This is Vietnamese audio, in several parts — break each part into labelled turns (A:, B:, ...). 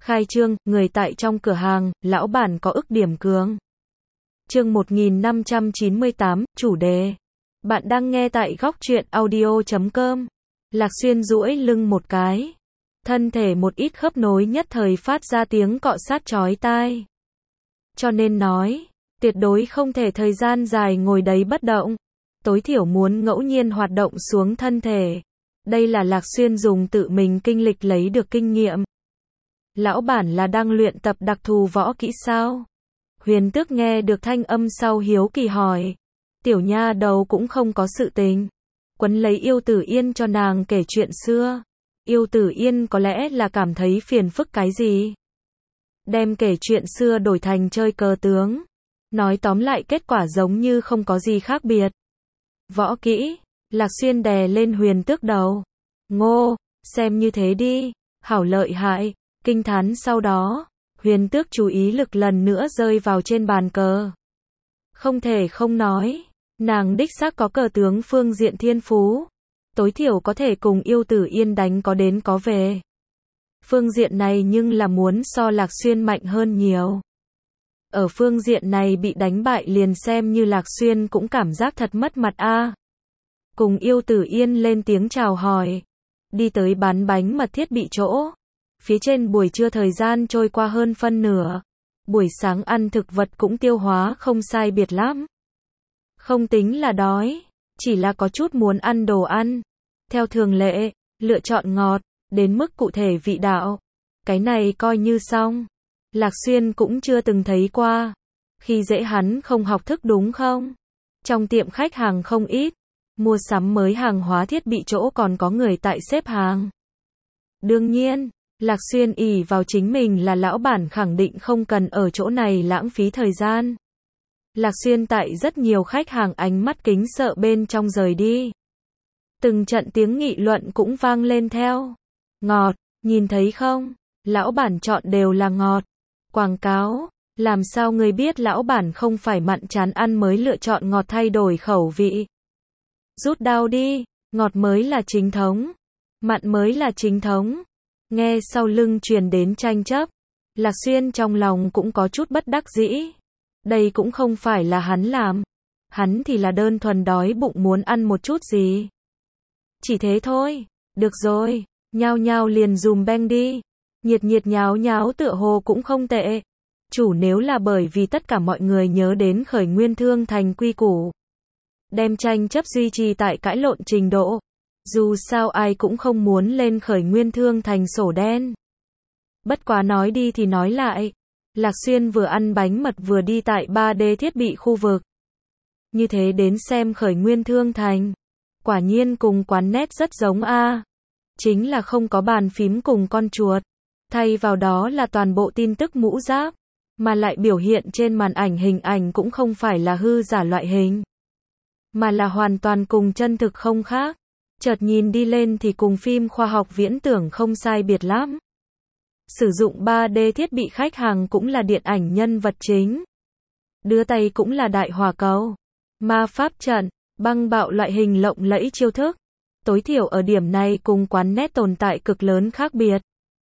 A: Khai trương, người tại trong cửa hàng, lão bản có ức điểm cường. Chương 1598, chủ đề. Bạn đang nghe tại góc truyện audio.com. Lạc Xuyên duỗi lưng một cái. Thân thể một ít khớp nối nhất thời phát ra tiếng cọ sát chói tai. Cho nên nói, tuyệt đối không thể thời gian dài ngồi đấy bất động. Tối thiểu muốn ngẫu nhiên hoạt động xuống thân thể. Đây là Lạc Xuyên dùng tự mình kinh lịch lấy được kinh nghiệm. Lão bản là đang luyện tập đặc thù võ kỹ sao? Huyền Tước nghe được thanh âm sau hiếu kỳ hỏi. Tiểu nha đầu cũng không có sự tình. Quấn lấy Yêu Tử Yên cho nàng kể chuyện xưa. Yêu Tử Yên có lẽ là cảm thấy phiền phức cái gì? Đem kể chuyện xưa đổi thành chơi cờ tướng. Nói tóm lại kết quả giống như không có gì khác biệt. Võ kỹ, Lạc Xuyên đè lên Huyền Tước đầu. Ngô, xem như thế đi, hảo lợi hại. Kinh thán sau đó, Huyền Tước chú ý lực lần nữa rơi vào trên bàn cờ. Không thể không nói, nàng đích xác có cờ tướng phương diện thiên phú. Tối thiểu có thể cùng Yêu Tử Yên đánh có đến có về. Phương diện này nhưng là muốn so Lạc Xuyên mạnh hơn nhiều. Ở phương diện này bị đánh bại liền xem như Lạc Xuyên cũng cảm giác thật mất mặt a. Cùng Yêu Tử Yên lên tiếng chào hỏi. Đi tới bán bánh mật thiết bị chỗ. Phía trên buổi trưa thời gian trôi qua hơn phân nửa. Buổi sáng ăn thực vật cũng tiêu hóa không sai biệt lắm. Không tính là đói, chỉ là có chút muốn ăn đồ ăn. Theo thường lệ, lựa chọn ngọt, đến mức cụ thể vị đạo. Cái này coi như xong. Lạc Xuyên cũng chưa từng thấy qua. Khi dễ hắn không học thức đúng không? Trong tiệm khách hàng không ít. Mua sắm mới hàng hóa thiết bị chỗ còn có người tại xếp hàng. Đương nhiên, Lạc Xuyên ỷ vào chính mình là lão bản khẳng định không cần ở chỗ này lãng phí thời gian. Lạc Xuyên tại rất nhiều khách hàng ánh mắt kính sợ bên trong rời đi. Từng trận tiếng nghị luận cũng vang lên theo. Ngọt, nhìn thấy không? Lão bản chọn đều là ngọt. Quảng cáo, làm sao người biết lão bản không phải mặn chán ăn mới lựa chọn ngọt thay đổi khẩu vị. Rút đao đi, ngọt mới là chính thống. Mặn mới là chính thống. Nghe sau lưng truyền đến tranh chấp, Lạc Xuyên trong lòng cũng có chút bất đắc dĩ. Đây cũng không phải là hắn làm. Hắn thì là đơn thuần đói bụng muốn ăn một chút gì. Chỉ thế thôi. Được rồi, nhao nhao liền dùm beng đi. Nhiệt nhiệt nháo nháo tựa hồ cũng không tệ. Chủ nếu là bởi vì tất cả mọi người nhớ đến Khởi Nguyên Thương Thành quy củ. Đem tranh chấp duy trì tại cãi lộn trình độ. Dù sao ai cũng không muốn lên Khởi Nguyên Thương Thành sổ đen. Bất quá nói đi thì nói lại. Lạc Xuyên vừa ăn bánh mật vừa đi tại 3D thiết bị khu vực. Như thế đến xem Khởi Nguyên Thương Thành. Quả nhiên cùng quán net rất giống a. Chính là không có bàn phím cùng con chuột. Thay vào đó là toàn bộ tin tức mũ giáp. Mà lại biểu hiện trên màn ảnh hình ảnh cũng không phải là hư giả loại hình. Mà là hoàn toàn cùng chân thực không khác. Chợt nhìn đi lên thì cùng phim khoa học viễn tưởng không sai biệt lắm. Sử dụng 3D thiết bị khách hàng cũng là điện ảnh nhân vật chính. Đưa tay cũng là đại hỏa cầu. Ma pháp trận, băng bạo loại hình lộng lẫy chiêu thức. Tối thiểu ở điểm này cùng quán net tồn tại cực lớn khác biệt.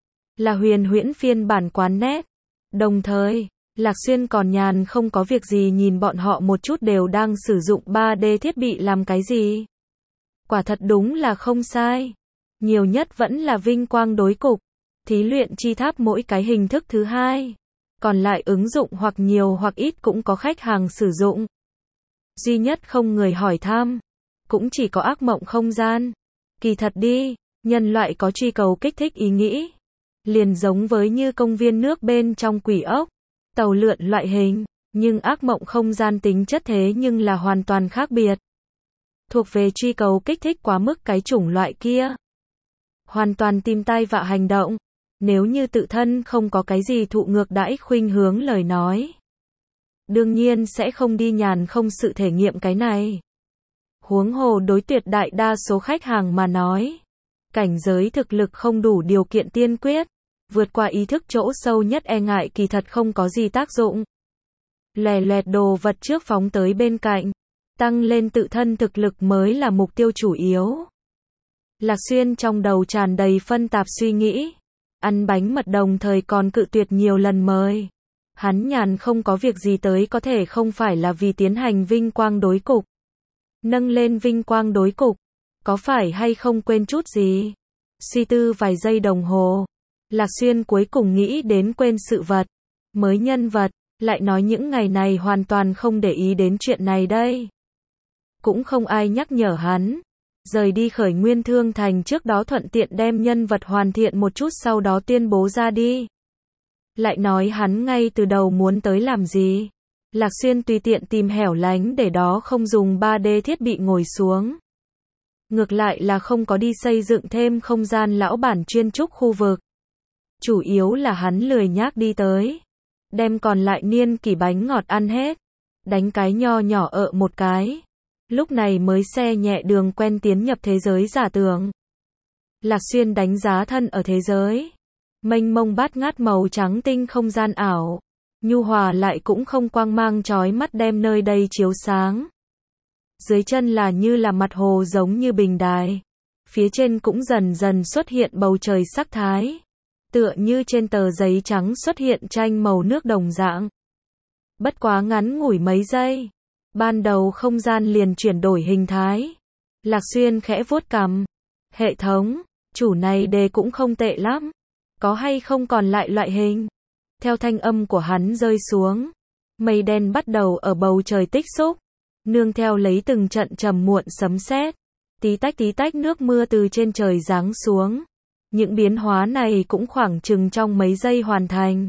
A: Là huyền huyễn phiên bản quán net. Đồng thời, Lạc Xuyên còn nhàn không có việc gì nhìn bọn họ một chút đều đang sử dụng 3D thiết bị làm cái gì. Quả thật đúng là không sai. Nhiều nhất vẫn là vinh quang đối cục. Thí luyện chi tháp mỗi cái hình thức thứ hai. Còn lại ứng dụng hoặc nhiều hoặc ít cũng có khách hàng sử dụng. Duy nhất không người hỏi thăm. Cũng chỉ có ác mộng không gian. Kỳ thật đi, nhân loại có truy cầu kích thích ý nghĩ. Liền giống với như công viên nước bên trong quỷ ốc. Tàu lượn loại hình. Nhưng ác mộng không gian tính chất thế nhưng là hoàn toàn khác biệt. Thuộc về truy cầu kích thích quá mức cái chủng loại kia. Hoàn toàn tìm tai vạ hành động. Nếu như tự thân không có cái gì thụ ngược đãi khuynh hướng lời nói. Đương nhiên sẽ không đi nhàn không sự thể nghiệm cái này. Huống hồ đối tuyệt đại đa số khách hàng mà nói. Cảnh giới thực lực không đủ điều kiện tiên quyết. Vượt qua ý thức chỗ sâu nhất e ngại kỳ thật không có gì tác dụng. Lè loẹt đồ vật trước phóng tới bên cạnh. Tăng lên tự thân thực lực mới là mục tiêu chủ yếu. Lạc Xuyên trong đầu tràn đầy phân tạp suy nghĩ. ăn bánh mật đồng thời còn cự tuyệt nhiều lần mời. Hắn nhàn không có việc gì tới có thể không phải là vì tiến hành vinh quang đối cục. Nâng lên vinh quang đối cục, có phải hay không quên chút gì? Suy tư vài giây đồng hồ, Lạc Xuyên cuối cùng nghĩ đến quên sự vật, mới nhân vật, lại nói những ngày này hoàn toàn không để ý đến chuyện này đây. Cũng không ai nhắc nhở hắn. Rời đi Khởi Nguyên Thương Thành trước đó thuận tiện đem nhân vật hoàn thiện một chút sau đó tuyên bố ra đi. Lại nói hắn ngay từ đầu muốn tới làm gì? Lạc Xuyên tùy tiện tìm hẻo lánh để đó không dùng 3D thiết bị ngồi xuống. Ngược lại là không có đi xây dựng thêm không gian lão bản chuyên trúc khu vực. Chủ yếu là hắn lười nhác đi tới. Đem còn lại niên kỷ bánh ngọt ăn hết. Đánh cái nho nhỏ một cái. Lúc này mới xe nhẹ đường quen tiến nhập thế giới giả tưởng. Lạc Xuyên đánh giá thân ở thế giới. Mênh mông bát ngát màu trắng tinh không gian ảo. Nhu hòa lại cũng không quang mang chói mắt đem nơi đây chiếu sáng. Dưới chân là như là mặt hồ giống như bình đài. Phía trên cũng dần dần xuất hiện bầu trời sắc thái. Tựa như trên tờ giấy trắng xuất hiện tranh màu nước đồng dạng. Bất quá ngắn ngủi mấy giây. Ban đầu không gian liền chuyển đổi hình thái. Lạc Xuyên khẽ vuốt cằm. Hệ thống, chủ này đề cũng không tệ lắm. Có hay không còn lại loại hình? Theo thanh âm của hắn rơi xuống. Mây đen bắt đầu ở bầu trời tích xúc. Nương theo lấy từng trận trầm muộn sấm sét. Tí tách nước mưa từ trên trời giáng xuống. Những biến hóa này cũng khoảng chừng trong mấy giây hoàn thành.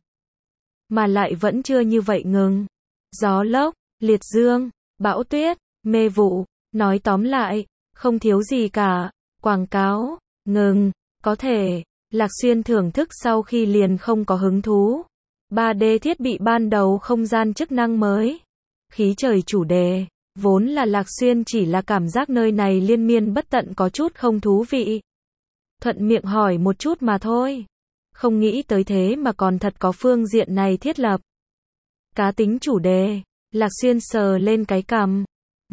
A: Mà lại vẫn chưa như vậy ngừng. Gió lốc, liệt dương, bão tuyết, mê vụ, nói tóm lại, không thiếu gì cả. Quảng cáo, ngừng, có thể. Lạc Xuyên thưởng thức sau khi liền không có hứng thú. 3D thiết bị ban đầu không gian chức năng mới. Khí trời chủ đề. Vốn là Lạc Xuyên chỉ là cảm giác nơi này liên miên bất tận có chút không thú vị. Thuận miệng hỏi một chút mà thôi. Không nghĩ tới thế mà còn thật có phương diện này thiết lập. Cá tính chủ đề. Lạc Xuyên sờ lên cái cằm.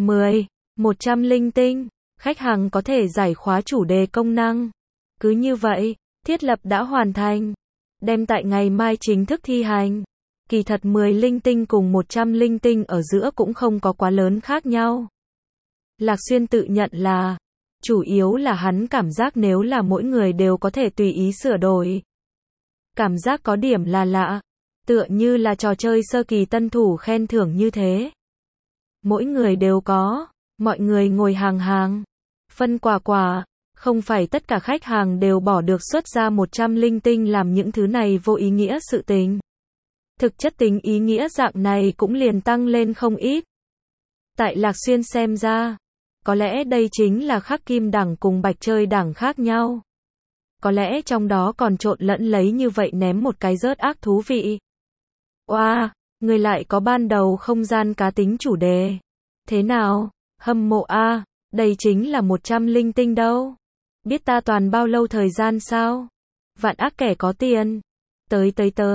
A: 100 linh tinh. Khách hàng có thể giải khóa chủ đề công năng. Cứ như vậy, thiết lập đã hoàn thành. Đem tại ngày mai chính thức thi hành. Kỳ thật 10 linh tinh cùng 100 linh tinh ở giữa cũng không có quá lớn khác nhau. Lạc Xuyên tự nhận là, chủ yếu là hắn cảm giác nếu là mỗi người đều có thể tùy ý sửa đổi. Cảm giác có điểm là lạ, tựa như là trò chơi sơ kỳ tân thủ khen thưởng như thế. Mỗi người đều có, mọi người ngồi hàng, phân quả, không phải tất cả khách hàng đều bỏ được xuất ra 100 linh tinh làm những thứ này vô ý nghĩa sự tình. Thực chất tính ý nghĩa dạng này cũng liền tăng lên không ít. Tại Lạc Xuyên xem ra, có lẽ đây chính là khắc kim đẳng cùng bạch chơi đẳng khác nhau. Có lẽ trong đó còn trộn lẫn lấy như vậy ném một cái rớt ác thú vị. Oa, người lại có ban đầu không gian cá tính chủ đề. Thế nào, hâm mộ a, đây chính là 100 linh tinh đâu. Biết ta toàn bao lâu thời gian sao? Vạn ác kẻ có tiền. Tới.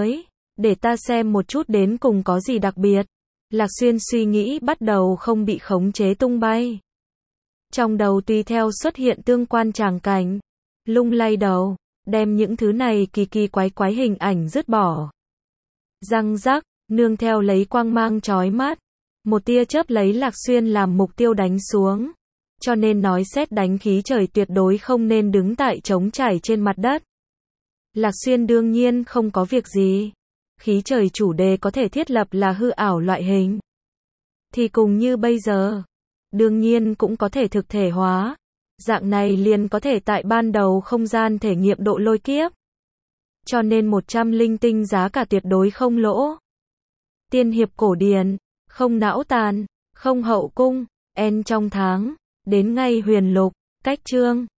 A: Để ta xem một chút đến cùng có gì đặc biệt. Lạc Xuyên suy nghĩ bắt đầu không bị khống chế tung bay. Trong đầu tùy theo xuất hiện tương quan tràng cảnh. Lung lay đầu, đem những thứ này kỳ quái hình ảnh dứt bỏ. Răng rắc, nương theo lấy quang mang chói mắt. Một tia chớp lấy Lạc Xuyên làm mục tiêu đánh xuống. Cho nên nói sét đánh khí trời tuyệt đối không nên đứng tại trống trải trên mặt đất. Lạc Xuyên đương nhiên không có việc gì. Khí trời chủ đề có thể thiết lập là hư ảo loại hình. Thì cùng như bây giờ. Đương nhiên cũng có thể thực thể hóa. Dạng này liền có thể tại ban đầu không gian thể nghiệm độ lôi kiếp. Cho nên 100 linh tinh giá cả tuyệt đối không lỗ. Tiên hiệp cổ điển, không não tàn, không hậu cung, en trong tháng, đến ngay huyền lục, cách chương.